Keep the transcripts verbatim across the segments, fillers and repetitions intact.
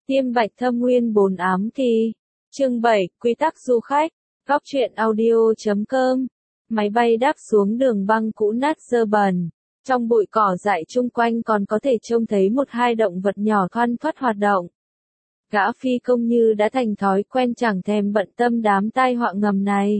Tiêm Bạch Thâm Nguyên bốn ám kỳ. Chương bảy, quy tắc du khách. Góc truyện audio chấm com. Máy bay đáp xuống đường băng cũ nát dơ bẩn. Trong bụi cỏ dại chung quanh còn có thể trông thấy một hai động vật nhỏ thoăn thoắt hoạt động. Gã phi công như đã thành thói quen chẳng thèm bận tâm đám tai họa ngầm này.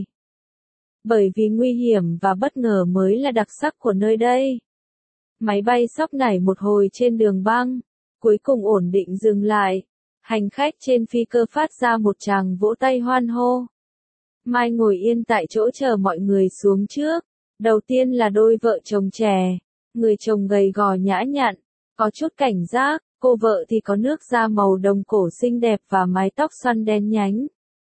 Bởi vì nguy hiểm và bất ngờ mới là đặc sắc của nơi đây. Máy bay sóc nảy một hồi trên đường băng, cuối cùng ổn định dừng lại. Hành khách trên phi cơ phát ra một tràng vỗ tay hoan hô. Mai ngồi yên tại chỗ chờ mọi người xuống trước. Đầu tiên là đôi vợ chồng trẻ. Người chồng gầy gò nhã nhặn, có chút cảnh giác, cô vợ thì có nước da màu đồng cổ xinh đẹp và mái tóc xoăn đen nhánh.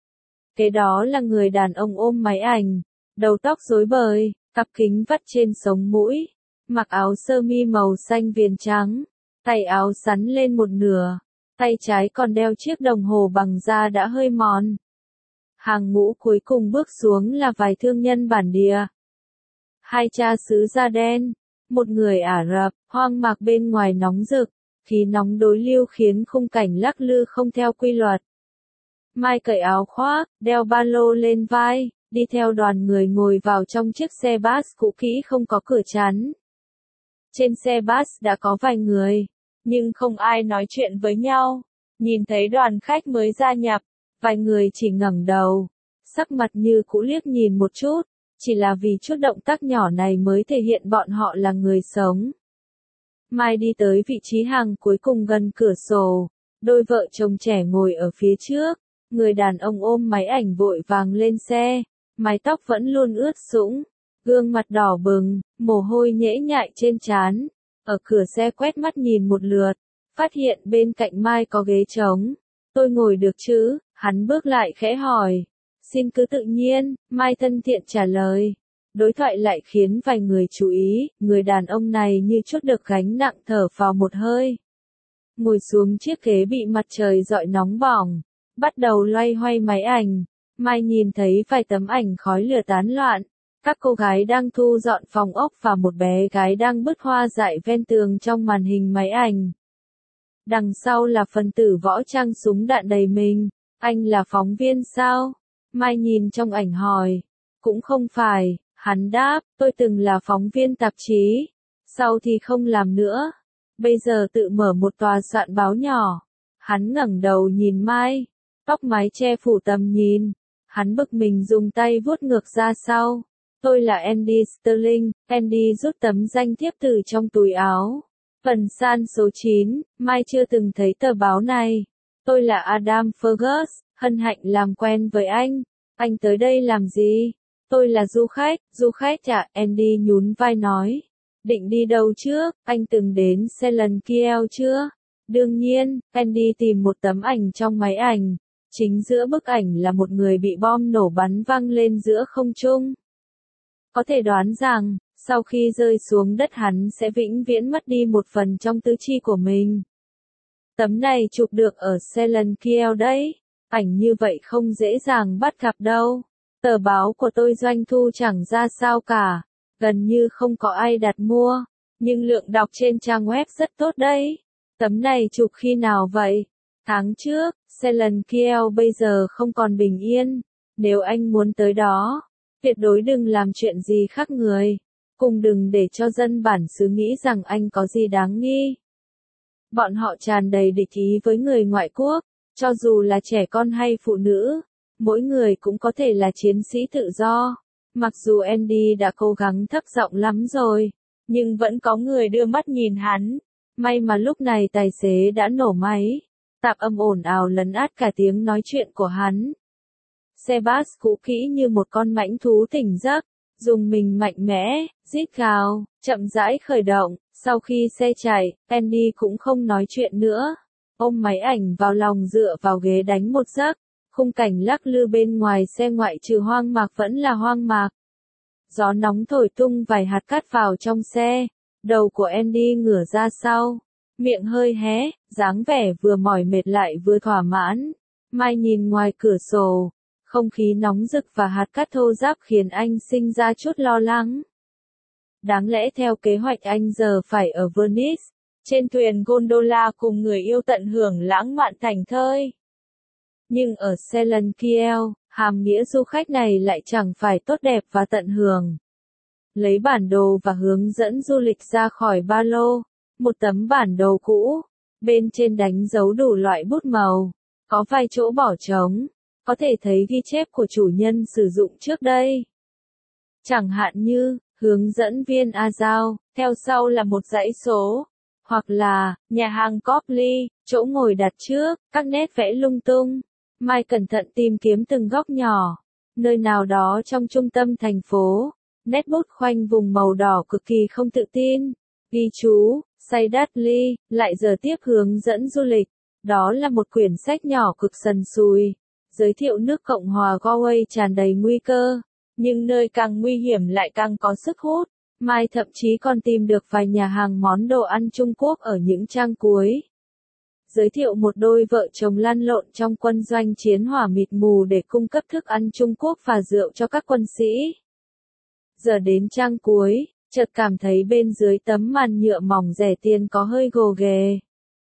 Kế đó là người đàn ông ôm máy ảnh, đầu tóc rối bời, cặp kính vắt trên sống mũi, mặc áo sơ mi màu xanh viền trắng, tay áo sắn lên một nửa, tay trái còn đeo chiếc đồng hồ bằng da đã hơi mòn. Hàng ngũ cuối cùng bước xuống là vài thương nhân bản địa. Hai cha xứ da đen, một người Ả Rập, hoang mạc bên ngoài nóng rực, khí nóng đối lưu khiến khung cảnh lắc lư không theo quy luật. Mai cởi áo khoác, đeo ba lô lên vai, đi theo đoàn người ngồi vào trong chiếc xe bus cũ kỹ không có cửa chắn. Trên xe bus đã có vài người, nhưng không ai nói chuyện với nhau. Nhìn thấy đoàn khách mới gia nhập, vài người chỉ ngẩng đầu, sắc mặt như cũ liếc nhìn một chút, chỉ là vì chút động tác nhỏ này mới thể hiện bọn họ là người sống. Mai đi tới vị trí hàng cuối cùng gần cửa sổ, đôi vợ chồng trẻ ngồi ở phía trước, người đàn ông ôm máy ảnh vội vàng lên xe, mái tóc vẫn luôn ướt sũng, gương mặt đỏ bừng, mồ hôi nhễ nhại trên trán, ở cửa xe quét mắt nhìn một lượt, phát hiện bên cạnh Mai có ghế trống. Tôi ngồi được chứ? Hắn bước lại khẽ hỏi. Xin cứ tự nhiên, Mai thân thiện trả lời. Đối thoại lại khiến vài người chú ý, người đàn ông này như chút được gánh nặng thở vào một hơi. Ngồi xuống chiếc ghế bị mặt trời rọi nóng bỏng, bắt đầu loay hoay máy ảnh. Mai nhìn thấy vài tấm ảnh khói lửa tán loạn, các cô gái đang thu dọn phòng ốc và một bé gái đang bứt hoa dại ven tường trong màn hình máy ảnh. Đằng sau là phần tử võ trang súng đạn đầy mình. Anh là phóng viên sao? Mai nhìn trong ảnh hỏi. Cũng không phải, hắn đáp, tôi từng là phóng viên tạp chí. Sau thì không làm nữa. Bây giờ tự mở một tòa soạn báo nhỏ. Hắn ngẩng đầu nhìn Mai. Tóc mái che phủ tầm nhìn. Hắn bực mình dùng tay vuốt ngược ra sau. Tôi là Andy Sterling. Andy rút tấm danh thiếp từ trong túi áo. Phần san số chín, Mai chưa từng thấy tờ báo này. Tôi là Adam Fergus, hân hạnh làm quen với anh. Anh tới đây làm gì? Tôi là du khách, du khách ạ, Andy nhún vai nói. Định đi đâu trước? Anh từng đến Selen Kiel chưa? Đương nhiên, Andy tìm một tấm ảnh trong máy ảnh. Chính giữa bức ảnh là một người bị bom nổ bắn văng lên giữa không trung. Có thể đoán rằng, sau khi rơi xuống đất hắn sẽ vĩnh viễn mất đi một phần trong tứ chi của mình. Tấm này chụp được ở Selen Kiel đấy. Ảnh như vậy không dễ dàng bắt gặp đâu. Tờ báo của tôi doanh thu chẳng ra sao cả. Gần như không có ai đặt mua. Nhưng lượng đọc trên trang web rất tốt đấy. Tấm này chụp khi nào vậy? Tháng trước, Selen Kiel bây giờ không còn bình yên. Nếu anh muốn tới đó, tuyệt đối đừng làm chuyện gì khác người. Cùng đừng để cho dân bản xứ nghĩ rằng anh có gì đáng nghi. Bọn họ tràn đầy địch ý với người ngoại quốc, cho dù là trẻ con hay phụ nữ, mỗi người cũng có thể là chiến sĩ tự do. Mặc dù Andy đã cố gắng thấp giọng lắm rồi, nhưng vẫn có người đưa mắt nhìn hắn. May mà lúc này tài xế đã nổ máy, tạp âm ồn ào lấn át cả tiếng nói chuyện của hắn. Xe bus cũ kỹ như một con mãnh thú tỉnh giấc. Dùng mình mạnh mẽ, rít gào, chậm rãi khởi động, sau khi xe chạy, Andy cũng không nói chuyện nữa. Ôm máy ảnh vào lòng dựa vào ghế đánh một giấc, khung cảnh lắc lư bên ngoài xe ngoại trừ hoang mạc vẫn là hoang mạc. Gió nóng thổi tung vài hạt cát vào trong xe, đầu của Andy ngửa ra sau, miệng hơi hé, dáng vẻ vừa mỏi mệt lại vừa thỏa mãn. Mai nhìn ngoài cửa sổ. Không khí nóng rực và hạt cát thô ráp khiến anh sinh ra chút lo lắng. Đáng lẽ theo kế hoạch anh giờ phải ở Venice, trên thuyền gondola cùng người yêu tận hưởng lãng mạn thành thơi. Nhưng ở Selenkiev, hàm nghĩa du khách này lại chẳng phải tốt đẹp và tận hưởng. Lấy bản đồ và hướng dẫn du lịch ra khỏi ba lô, một tấm bản đồ cũ, bên trên đánh dấu đủ loại bút màu, có vài chỗ bỏ trống, có thể thấy ghi chép của chủ nhân sử dụng trước đây. Chẳng hạn như, hướng dẫn viên A Giao, theo sau là một dãy số, hoặc là, nhà hàng Copley, chỗ ngồi đặt trước, các nét vẽ lung tung. Mai cẩn thận tìm kiếm từng góc nhỏ, nơi nào đó trong trung tâm thành phố, nét bút khoanh vùng màu đỏ cực kỳ không tự tin. Ghi chú, say Dudley, lại giờ tiếp hướng dẫn du lịch. Đó là một quyển sách nhỏ cực sần sùi, giới thiệu nước Cộng hòa Galway tràn đầy nguy cơ, nhưng nơi càng nguy hiểm lại càng có sức hút. Mai thậm chí còn tìm được vài nhà hàng món đồ ăn Trung Quốc ở những trang cuối. Giới thiệu một đôi vợ chồng lăn lộn trong quân doanh chiến hỏa mịt mù để cung cấp thức ăn Trung Quốc và rượu cho các quân sĩ. Giờ đến trang cuối, chợt cảm thấy bên dưới tấm màn nhựa mỏng rẻ tiền có hơi gồ ghề.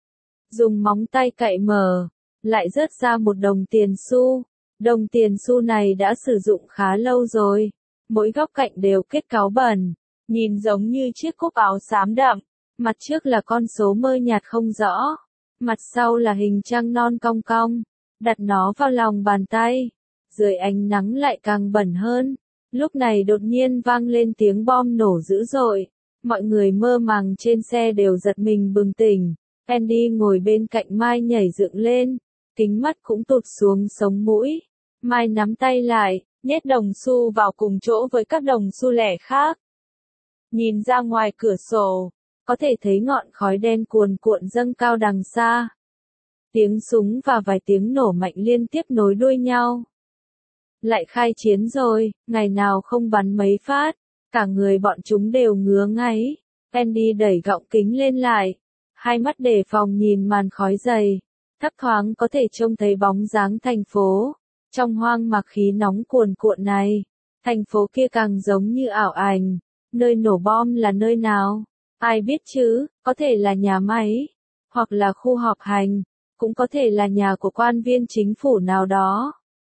Dùng móng tay cạy mở, lại rớt ra một đồng tiền xu. Đồng tiền xu này đã sử dụng khá lâu rồi, mỗi góc cạnh đều kết cáu bẩn, nhìn giống như chiếc cúc áo xám đậm, mặt trước là con số mơ nhạt không rõ. Mặt sau là hình trăng non cong cong, đặt nó vào lòng bàn tay, dưới ánh nắng lại càng bẩn hơn. Lúc này đột nhiên vang lên tiếng bom nổ dữ dội, mọi người mơ màng trên xe đều giật mình bừng tỉnh. Andy ngồi bên cạnh Mai nhảy dựng lên, kính mắt cũng tụt xuống sống mũi. Mai nắm tay lại, nhét đồng xu vào cùng chỗ với các đồng xu lẻ khác. Nhìn ra ngoài cửa sổ, có thể thấy ngọn khói đen cuồn cuộn dâng cao đằng xa. Tiếng súng và vài tiếng nổ mạnh liên tiếp nối đuôi nhau. Lại khai chiến rồi, ngày nào không bắn mấy phát, cả người bọn chúng đều ngứa ngáy. Andy đẩy gọng kính lên lại, hai mắt đề phòng nhìn màn khói dày, thấp thoáng có thể trông thấy bóng dáng thành phố. Trong hoang mạc khí nóng cuồn cuộn này, thành phố kia càng giống như ảo ảnh. Nơi nổ bom là nơi nào? Ai biết chứ, có thể là nhà máy, hoặc là khu họp hành, cũng có thể là nhà của quan viên chính phủ nào đó.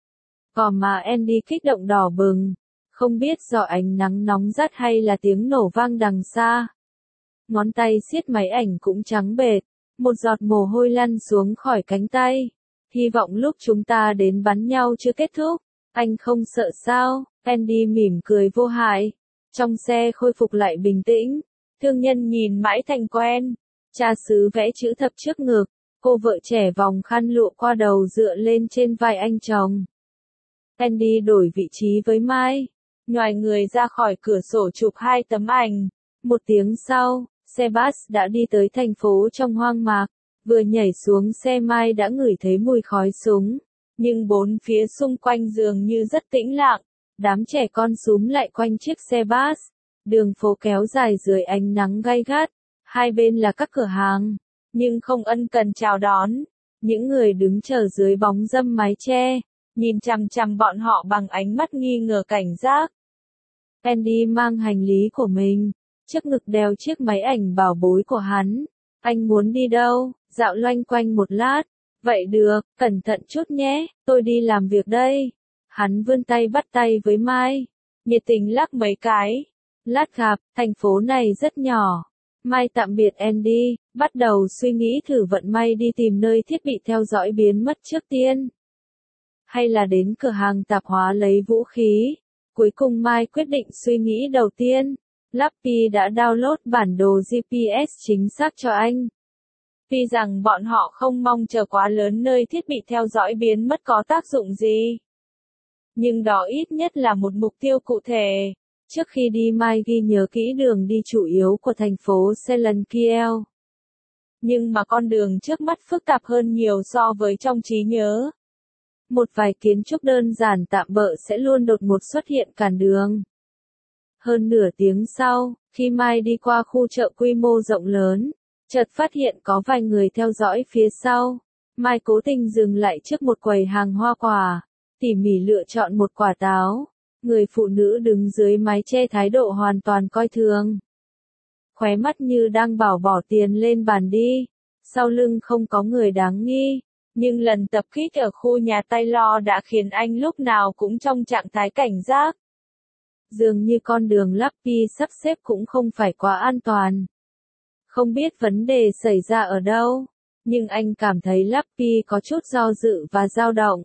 Còn mà Andy kích động đỏ bừng, không biết do ánh nắng nóng rát hay là tiếng nổ vang đằng xa. Ngón tay siết máy ảnh cũng trắng bệch, một giọt mồ hôi lăn xuống khỏi cánh tay. Hy vọng lúc chúng ta đến bắn nhau chưa kết thúc. Anh không sợ sao? Andy mỉm cười vô hại. Trong xe khôi phục lại bình tĩnh. Thương nhân nhìn mãi thành quen. Cha xứ vẽ chữ thập trước ngực. Cô vợ trẻ vòng khăn lụa qua đầu dựa lên trên vai anh chồng. Andy đổi vị trí với Mai. Nhoài người ra khỏi cửa sổ chụp hai tấm ảnh. Một tiếng sau, xe bus đã đi tới thành phố trong hoang mạc. Vừa nhảy xuống xe Mai đã ngửi thấy mùi khói súng. Nhưng bốn phía xung quanh dường như rất tĩnh lặng. Đám trẻ con súm lại quanh chiếc xe bus. Đường phố kéo dài dưới ánh nắng gay gắt. Hai bên là các cửa hàng. Nhưng không ân cần chào đón. Những người đứng chờ dưới bóng râm mái che. Nhìn chằm chằm bọn họ bằng ánh mắt nghi ngờ cảnh giác. Andy mang hành lý của mình. Trước ngực đeo chiếc máy ảnh bảo bối của hắn. Anh muốn đi đâu? Dạo loanh quanh một lát. Vậy được, cẩn thận chút nhé, tôi đi làm việc đây. Hắn vươn tay bắt tay với Mai. Nhiệt tình lắc mấy cái. Lát gặp, thành phố này rất nhỏ. Mai tạm biệt Andy, bắt đầu suy nghĩ thử vận may đi tìm nơi thiết bị theo dõi biến mất trước tiên. Hay là đến cửa hàng tạp hóa lấy vũ khí. Cuối cùng Mai quyết định suy nghĩ đầu tiên. Lappy đã download bản đồ giê pê ét chính xác cho anh. Tuy rằng bọn họ không mong chờ quá lớn nơi thiết bị theo dõi biến mất có tác dụng gì. Nhưng đó ít nhất là một mục tiêu cụ thể. Trước khi đi Mai ghi nhớ kỹ đường đi chủ yếu của thành phố Selenkiev. Nhưng mà con đường trước mắt phức tạp hơn nhiều so với trong trí nhớ. Một vài kiến trúc đơn giản tạm bợ sẽ luôn đột ngột xuất hiện cản đường. Hơn nửa tiếng sau, khi Mai đi qua khu chợ quy mô rộng lớn, chợt phát hiện có vài người theo dõi phía sau. Mai cố tình dừng lại trước một quầy hàng hoa quả, tỉ mỉ lựa chọn một quả táo. Người phụ nữ đứng dưới mái che thái độ hoàn toàn coi thường. khóe mắt như đang bảo bỏ tiền lên bàn đi. Sau lưng không có người đáng nghi, nhưng lần tập kích ở khu nhà Taylor đã khiến anh lúc nào cũng trong trạng thái cảnh giác. Dường như con đường Lucky sắp xếp cũng không phải quá an toàn. Không biết vấn đề xảy ra ở đâu, nhưng anh cảm thấy Lucky có chút do dự và dao động.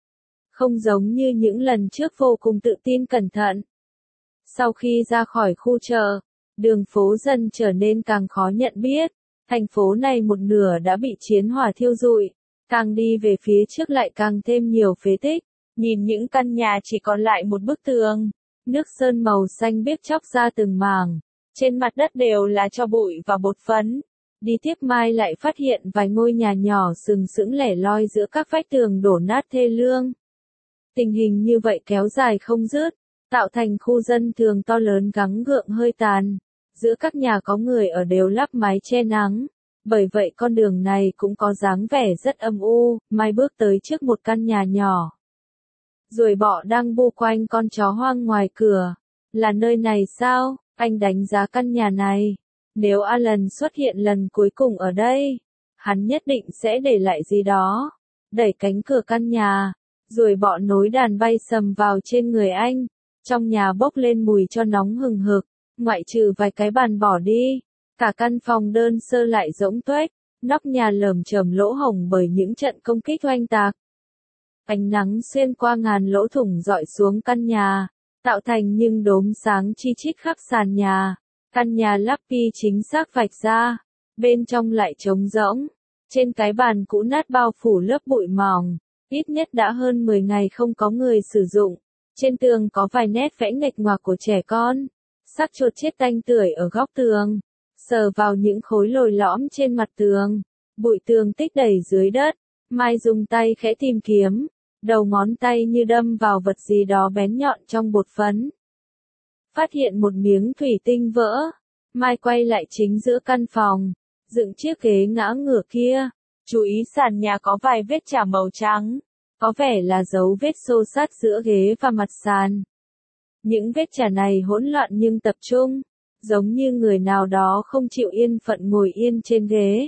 Không giống như những lần trước vô cùng tự tin cẩn thận. Sau khi ra khỏi khu chợ, đường phố dần trở nên càng khó nhận biết. Thành phố này một nửa đã bị chiến hỏa thiêu rụi, càng đi về phía trước lại càng thêm nhiều phế tích. Nhìn những căn nhà chỉ còn lại một bức tường, nước sơn màu xanh biếc chóc ra từng mảng. Trên mặt đất đều là tro bụi và bột phấn. Đi tiếp Mai lại phát hiện vài ngôi nhà nhỏ sừng sững lẻ loi giữa các vách tường đổ nát thê lương. Tình hình như vậy kéo dài không dứt, tạo thành khu dân thường to lớn gắng gượng hơi tàn. Giữa các nhà có người ở đều lắp mái che nắng. Bởi vậy con đường này cũng có dáng vẻ rất âm u. Mai bước tới trước một căn nhà nhỏ. Ruồi bọ đang bu quanh con chó hoang ngoài cửa. Là nơi này sao? Anh đánh giá căn nhà này. Nếu Alan xuất hiện lần cuối cùng ở đây, hắn nhất định sẽ để lại gì đó. Đẩy cánh cửa căn nhà, ruồi bọ nối đàn bay sầm vào trên người anh. Trong nhà bốc lên mùi cho nóng hừng hực, ngoại trừ vài cái bàn bỏ đi. Cả căn phòng đơn sơ lại rỗng tuếch, nóc nhà lởm chởm lỗ hổng bởi những trận công kích oanh tạc. Ánh nắng xuyên qua ngàn lỗ thủng rọi xuống căn nhà, tạo thành những đốm sáng chi chít khắp sàn nhà. Căn nhà Lucky chính xác vạch ra, bên trong lại trống rỗng. Trên cái bàn cũ nát bao phủ lớp bụi mỏng, ít nhất đã hơn mười ngày không có người sử dụng. Trên tường có vài nét vẽ nghịch ngoạc của trẻ con. Xác chuột chết tanh tưởi ở góc tường, sờ vào những khối lồi lõm trên mặt tường. Bụi tường tích đầy dưới đất. Mai dùng tay khẽ tìm kiếm, đầu ngón tay như đâm vào vật gì đó bén nhọn trong bột phấn. Phát hiện một miếng thủy tinh vỡ. Mai quay lại chính giữa căn phòng, dựng chiếc ghế ngã ngửa kia. Chú ý sàn nhà có vài vết chà màu trắng, có vẻ là dấu vết xô xát giữa ghế và mặt sàn. Những vết chà này hỗn loạn nhưng tập trung, giống như người nào đó không chịu yên phận ngồi yên trên ghế.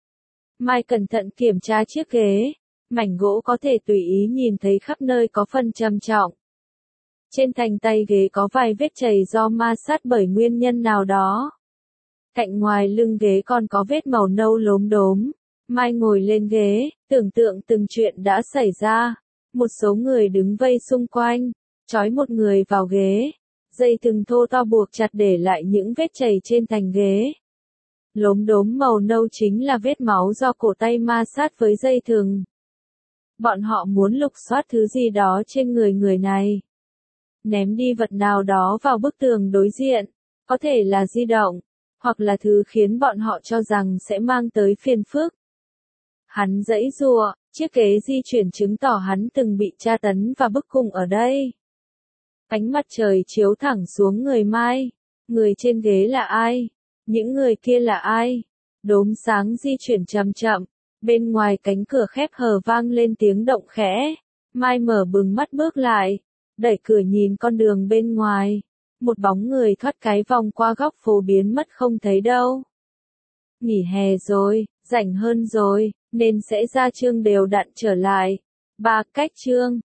Mai cẩn thận kiểm tra chiếc ghế, mảnh gỗ có thể tùy ý nhìn thấy khắp nơi có phần trầm trọng. Trên thành tay ghế có vài vết chảy do ma sát bởi nguyên nhân nào đó. Cạnh ngoài lưng ghế còn có vết màu nâu lốm đốm. Mai ngồi lên ghế, tưởng tượng từng chuyện đã xảy ra. Một số người đứng vây xung quanh, trói một người vào ghế. Dây thừng thô to buộc chặt để lại những vết chảy trên thành ghế. Lốm đốm màu nâu chính là vết máu do cổ tay ma sát với dây thừng. Bọn họ muốn lục soát thứ gì đó trên người người này. Ném đi vật nào đó vào bức tường đối diện, có thể là di động, hoặc là thứ khiến bọn họ cho rằng sẽ mang tới phiền phức. Hắn giãy giụa, chiếc ghế di chuyển chứng tỏ hắn từng bị tra tấn và bức cung ở đây. Ánh mặt trời chiếu thẳng xuống người Mai. Người trên ghế là ai? Những người kia là ai? Đốm sáng di chuyển chậm chậm, bên ngoài cánh cửa khép hờ vang lên tiếng động khẽ. Mai mở bừng mắt bước lại, đẩy cửa nhìn con đường bên ngoài. Một bóng người thoát cái vòng qua góc phố biến mất không thấy đâu. Nghỉ hè rồi, rảnh hơn rồi, nên sẽ ra chương đều đặn trở lại. Ba cách chương.